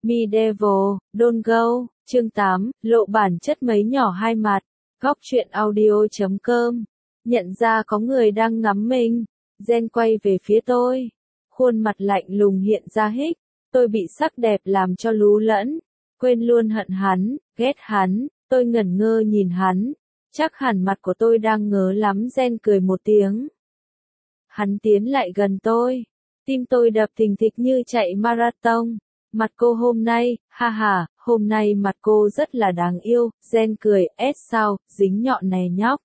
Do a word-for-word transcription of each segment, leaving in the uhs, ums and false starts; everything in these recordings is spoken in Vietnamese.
Medieval, Don't Go, chương tám, lộ bản chất mấy nhỏ hai mặt, góc truyện audio chấm com. Nhận ra có người đang ngắm mình, Gen quay về phía tôi. Khuôn mặt lạnh lùng hiện ra hích, tôi bị sắc đẹp làm cho lú lẫn, quên luôn hận hắn, ghét hắn, tôi ngẩn ngơ nhìn hắn, chắc hẳn mặt của tôi đang ngớ lắm. Gen cười một tiếng. Hắn tiến lại gần tôi, tim tôi đập thình thịch như chạy marathon. Mặt cô hôm nay, ha ha, hôm nay mặt cô rất là đáng yêu. Gen cười, ét sao, dính nhọn này nhóc.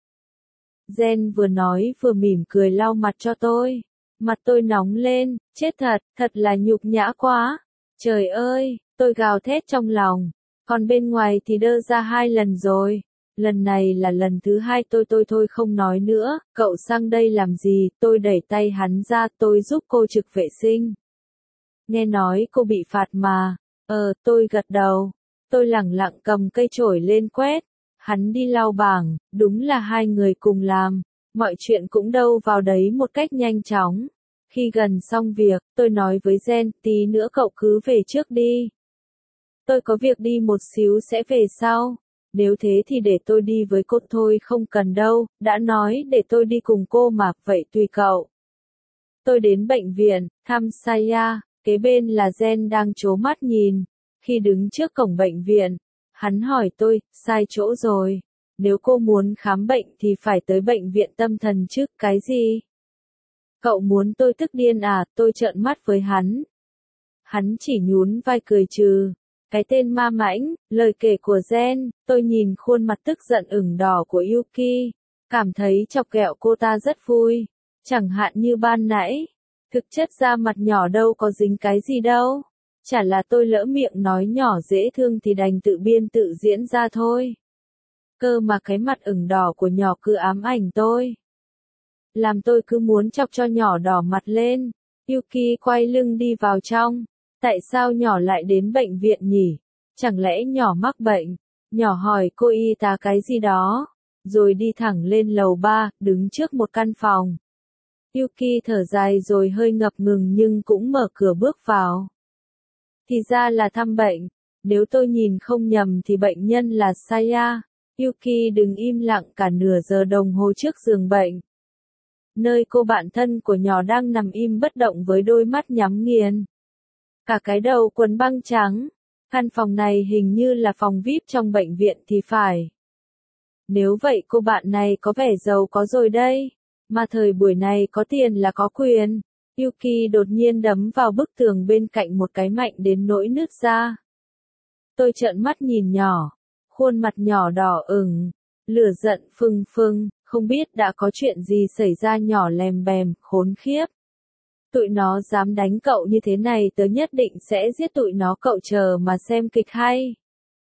Gen vừa nói vừa mỉm cười lau mặt cho tôi. Mặt tôi nóng lên, chết thật, thật là nhục nhã quá. Trời ơi, tôi gào thét trong lòng. Còn bên ngoài thì đơ ra hai lần rồi. Lần này là lần thứ hai. Tôi tôi thôi không nói nữa, cậu sang đây làm gì? Tôi đẩy tay hắn ra, tôi giúp cô trực vệ sinh. Nghe nói cô bị phạt mà. Ờ, tôi gật đầu. Tôi lẳng lặng cầm cây chổi lên quét. Hắn đi lau bảng, đúng là hai người cùng làm. Mọi chuyện cũng đâu vào đấy một cách nhanh chóng. Khi gần xong việc, tôi nói với Gen, tí nữa cậu cứ về trước đi. Tôi có việc đi một xíu sẽ về sau. Nếu thế thì để tôi đi với cô thôi. Không cần đâu, đã nói để tôi đi cùng cô mà, vậy tùy cậu. Tôi đến bệnh viện, thăm Saya, kế bên là Gen đang trố mắt nhìn. Khi đứng trước cổng bệnh viện, hắn hỏi tôi, sai chỗ rồi. Nếu cô muốn khám bệnh thì phải tới bệnh viện tâm thần chứ, cái gì? Cậu muốn tôi tức điên à? Tôi trợn mắt với hắn. Hắn chỉ nhún vai cười trừ. Cái tên ma mãnh, lời kể của Gen, tôi nhìn khuôn mặt tức giận ửng đỏ của Yuki, cảm thấy chọc ghẹo cô ta rất vui. Chẳng hạn như ban nãy, thực chất ra mặt nhỏ đâu có dính cái gì đâu. Chả là tôi lỡ miệng nói nhỏ dễ thương thì đành tự biên tự diễn ra thôi. Cơ mà cái mặt ửng đỏ của nhỏ cứ ám ảnh tôi. Làm tôi cứ muốn chọc cho nhỏ đỏ mặt lên. Yuki quay lưng đi vào trong. Tại sao nhỏ lại đến bệnh viện nhỉ? Chẳng lẽ nhỏ mắc bệnh? Nhỏ hỏi cô y tá cái gì đó. Rồi đi thẳng lên lầu ba, đứng trước một căn phòng. Yuki thở dài rồi hơi ngập ngừng nhưng cũng mở cửa bước vào. Thì ra là thăm bệnh. Nếu tôi nhìn không nhầm thì bệnh nhân là Saya. Yuki đứng im lặng cả nửa giờ đồng hồ trước giường bệnh. Nơi cô bạn thân của nhỏ đang nằm im bất động với đôi mắt nhắm nghiền. Cả cái đầu quần băng trắng. Căn phòng này hình như là phòng vi ai pi trong bệnh viện thì phải. Nếu vậy cô bạn này có vẻ giàu có rồi đây. Mà thời buổi này có tiền là có quyền. Yuki đột nhiên đấm vào bức tường bên cạnh một cái mạnh đến nỗi nứt ra. Tôi trợn mắt nhìn nhỏ. Khuôn mặt nhỏ đỏ ửng. Lửa giận phừng phừng. Không biết đã có chuyện gì xảy ra. Nhỏ lèm bèm, khốn khiếp. Tụi nó dám đánh cậu như thế này, tớ nhất định sẽ giết tụi nó. Cậu chờ mà xem kịch hay.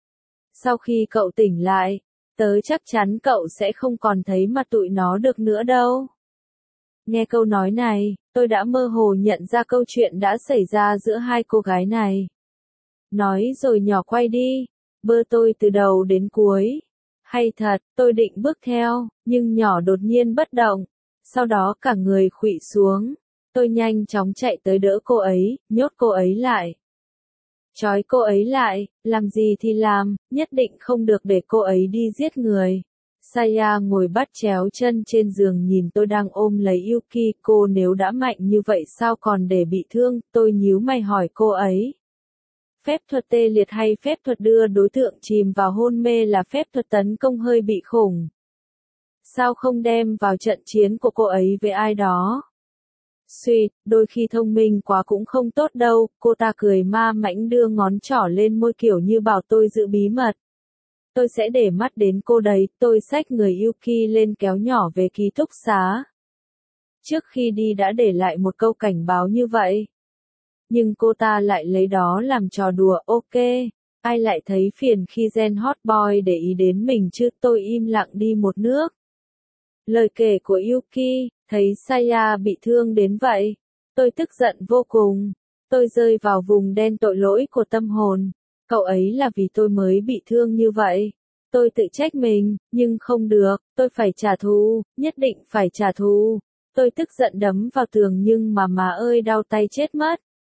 Sau khi cậu tỉnh lại, tớ chắc chắn cậu sẽ không còn thấy mặt tụi nó được nữa đâu. Nghe câu nói này, tôi đã mơ hồ nhận ra câu chuyện đã xảy ra giữa hai cô gái này. Nói rồi nhỏ quay đi, bơ tôi từ đầu đến cuối. Hay thật, tôi định bước theo, nhưng nhỏ đột nhiên bất động. Sau đó cả người khuỵu xuống. Tôi nhanh chóng chạy tới đỡ cô ấy, nhốt cô ấy lại. Trói cô ấy lại, làm gì thì làm, nhất định không được để cô ấy đi giết người. Saya ngồi bắt chéo chân trên giường nhìn tôi đang ôm lấy Yuki. Cô nếu đã mạnh như vậy sao còn để bị thương? Tôi nhíu mày hỏi cô ấy. Phép thuật tê liệt hay phép thuật đưa đối tượng chìm vào hôn mê là phép thuật tấn công hơi bị khủng. Sao không đem vào trận chiến của cô ấy với ai đó? Suy, đôi khi thông minh quá cũng không tốt đâu. Cô ta cười ma mãnh đưa ngón trỏ lên môi kiểu như bảo tôi giữ bí mật. Tôi sẽ để mắt đến cô đấy. Tôi xách người Yuki lên kéo nhỏ về ký túc xá. Trước khi đi đã để lại một câu cảnh báo như vậy. Nhưng cô ta lại lấy đó làm trò đùa. Ok, ai lại thấy phiền khi Gen hot boy để ý đến mình chứ? Tôi im lặng đi một nước. Lời kể của Yuki, thấy Saya bị thương đến vậy. Tôi tức giận vô cùng. Tôi rơi vào vùng đen tội lỗi của tâm hồn. Cậu ấy là vì tôi mới bị thương như vậy. Tôi tự trách mình, nhưng không được, tôi phải trả thù, nhất định phải trả thù. Tôi tức giận đấm vào tường nhưng mà má ơi đau tay chết mất.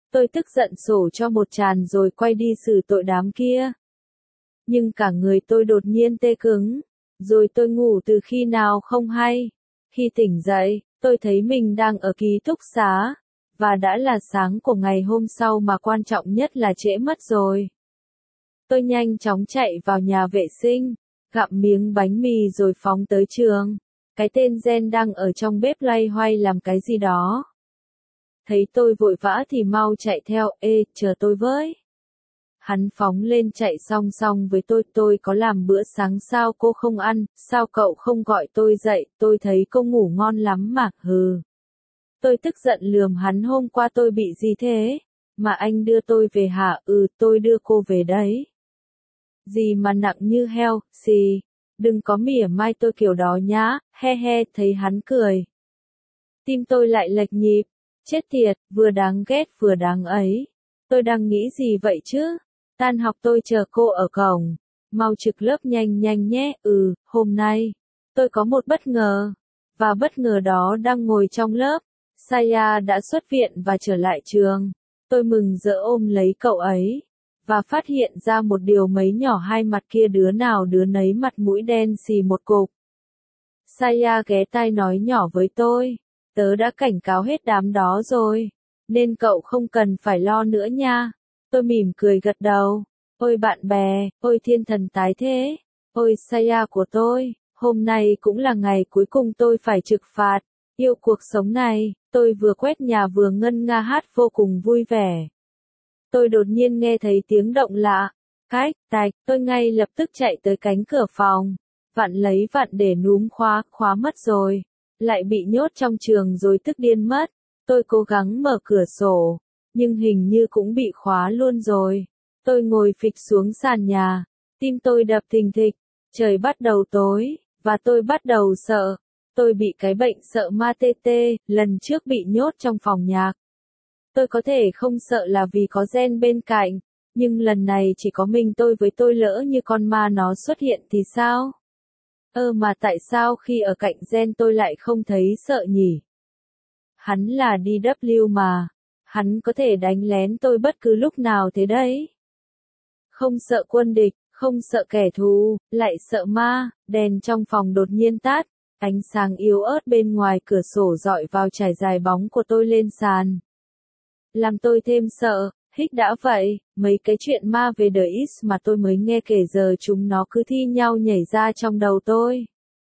Tôi tức giận sổ cho một tràng rồi quay đi xử tội đám kia. Nhưng cả người tôi đột nhiên tê cứng, rồi tôi ngủ từ khi nào không hay. Khi tỉnh dậy, tôi thấy mình đang ở ký túc xá, và đã là sáng của ngày hôm sau mà quan trọng nhất là trễ mất rồi. Tôi nhanh chóng chạy vào nhà vệ sinh, gặm miếng bánh mì rồi phóng tới trường. Cái tên Gen đang ở trong bếp loay hoay làm cái gì đó. Thấy tôi vội vã thì mau chạy theo, ê, chờ tôi với. Hắn phóng lên chạy song song với tôi, tôi có làm bữa sáng sao cô không ăn, sao cậu không gọi tôi dậy, tôi thấy cô ngủ ngon lắm mà, hừ. Tôi tức giận lườm hắn, hôm qua tôi bị gì thế? Mà anh đưa tôi về hả? Ừ, tôi đưa cô về đấy. Gì mà nặng như heo, xì. Đừng có mỉa mai tôi kiểu đó nhá, he he, thấy hắn cười. Tim tôi lại lệch nhịp, chết tiệt, vừa đáng ghét vừa đáng ấy. Tôi đang nghĩ gì vậy chứ? Tan học tôi chờ cô ở cổng. Mau trực lớp nhanh nhanh nhé, ừ, hôm nay. Tôi có một bất ngờ. Và bất ngờ đó đang ngồi trong lớp. Saya đã xuất viện và trở lại trường. Tôi mừng rỡ ôm lấy cậu ấy. Và phát hiện ra một điều mấy nhỏ hai mặt kia đứa nào đứa nấy mặt mũi đen xì một cục. Saya ghé tai nói nhỏ với tôi. Tớ đã cảnh cáo hết đám đó rồi. Nên cậu không cần phải lo nữa nha. Tôi mỉm cười gật đầu. Ôi bạn bè, ôi thiên thần tái thế. Ôi Saya của tôi, hôm nay cũng là ngày cuối cùng tôi phải trực phạt. Yêu cuộc sống này, tôi vừa quét nhà vừa ngân nga hát vô cùng vui vẻ. Tôi đột nhiên nghe thấy tiếng động lạ. Cách, tạch, tôi ngay lập tức chạy tới cánh cửa phòng. Vặn lấy vặn để núm khóa, khóa mất rồi. Lại bị nhốt trong trường rồi tức điên mất. Tôi cố gắng mở cửa sổ, nhưng hình như cũng bị khóa luôn rồi. Tôi ngồi phịch xuống sàn nhà, tim tôi đập thình thịch, trời bắt đầu tối, và tôi bắt đầu sợ. Tôi bị cái bệnh sợ ma tê tê, lần trước bị nhốt trong phòng nhạc. Tôi có thể không sợ là vì có Gen bên cạnh, nhưng lần này chỉ có mình tôi với tôi, lỡ như con ma nó xuất hiện thì sao? Ơ mà tại sao khi ở cạnh Gen tôi lại không thấy sợ nhỉ? Hắn là đê vê mà, hắn có thể đánh lén tôi bất cứ lúc nào thế đấy. Không sợ quân địch, không sợ kẻ thù, lại sợ ma. Đèn trong phòng đột nhiên tắt, ánh sáng yếu ớt bên ngoài cửa sổ dọi vào trải dài bóng của tôi lên sàn. Làm tôi thêm sợ. Hích đã vậy, mấy cái chuyện ma về The Is mà tôi mới nghe kể giờ chúng nó cứ thi nhau nhảy ra trong đầu tôi.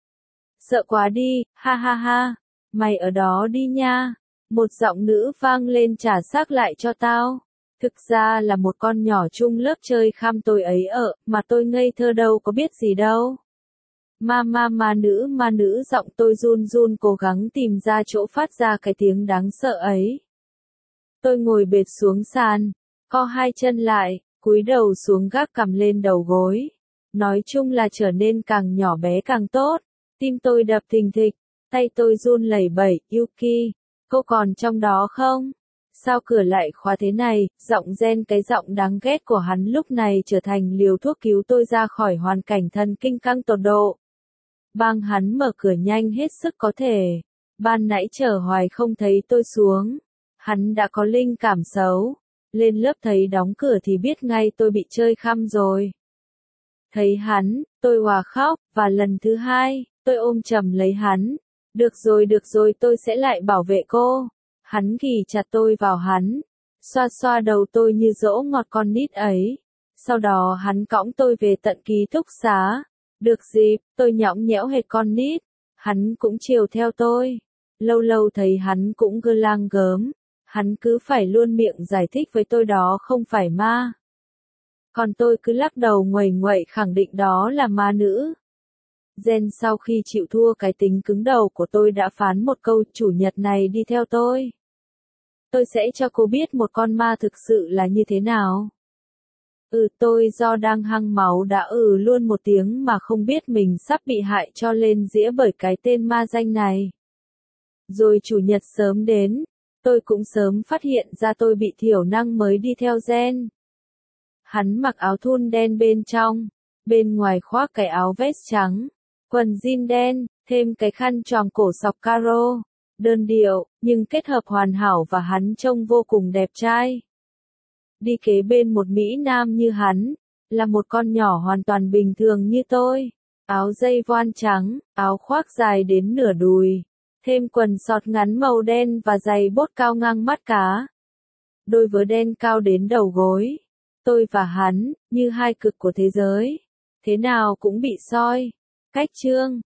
Sợ quá đi, ha ha ha, mày ở đó đi nha. Một giọng nữ vang lên, trả xác lại cho tao. Thực ra là một con nhỏ chung lớp chơi khăm tôi ấy ở, mà tôi ngây thơ đâu có biết gì đâu. Ma ma ma nữ ma nữ, giọng tôi run run cố gắng tìm ra chỗ phát ra cái tiếng đáng sợ ấy. Tôi ngồi bệt xuống sàn, co hai chân lại, cúi đầu xuống gác cằm lên đầu gối. Nói chung là trở nên càng nhỏ bé càng tốt. Tim tôi đập thình thịch, tay tôi run lẩy bẩy. Yuki, cô còn trong đó không? Sao cửa lại khóa thế này? Giọng Gen, cái giọng đáng ghét của hắn lúc này trở thành liều thuốc cứu tôi ra khỏi hoàn cảnh thần kinh căng tột độ. Bang hắn mở cửa nhanh hết sức có thể. Ban nãy chờ hoài không thấy tôi xuống. Hắn đã có linh cảm xấu. Lên lớp thấy đóng cửa thì biết ngay tôi bị chơi khăm rồi. Thấy hắn, tôi òa khóc, và lần thứ hai, tôi ôm chầm lấy hắn. Được rồi được rồi, tôi sẽ lại bảo vệ cô. Hắn ghì chặt tôi vào hắn, xoa xoa đầu tôi như dỗ ngọt con nít ấy. Sau đó hắn cõng tôi về tận ký túc xá. Được dịp, tôi nhõng nhẽo hệt con nít. Hắn cũng chiều theo tôi. Lâu lâu thấy hắn cũng gơ lang gớm. Hắn cứ phải luôn miệng giải thích với tôi đó không phải ma. Còn tôi cứ lắc đầu nguầy nguậy khẳng định đó là ma nữ. Gen sau khi chịu thua cái tính cứng đầu của tôi đã phán một câu, chủ nhật này đi theo tôi. Tôi sẽ cho cô biết một con ma thực sự là như thế nào. Ừ, tôi do đang hăng máu đã ừ luôn một tiếng mà không biết mình sắp bị hại cho lên dĩa bởi cái tên ma danh này. Rồi chủ nhật sớm đến, tôi cũng sớm phát hiện ra tôi bị thiểu năng mới đi theo Gen. Hắn mặc áo thun đen bên trong, bên ngoài khoác cái áo vest trắng, quần jean đen, thêm cái khăn choàng cổ sọc caro. Đơn điệu, nhưng kết hợp hoàn hảo và hắn trông vô cùng đẹp trai. đi kế bên một Mỹ Nam như hắn, là một con nhỏ hoàn toàn bình thường như tôi. Áo dây voan trắng, áo khoác dài đến nửa đùi, thêm quần sọt ngắn màu đen và giày bốt cao ngang mắt cá. Đôi vớ đen cao đến đầu gối. Tôi và hắn, như hai cực của thế giới. Thế nào cũng bị soi. Cách chương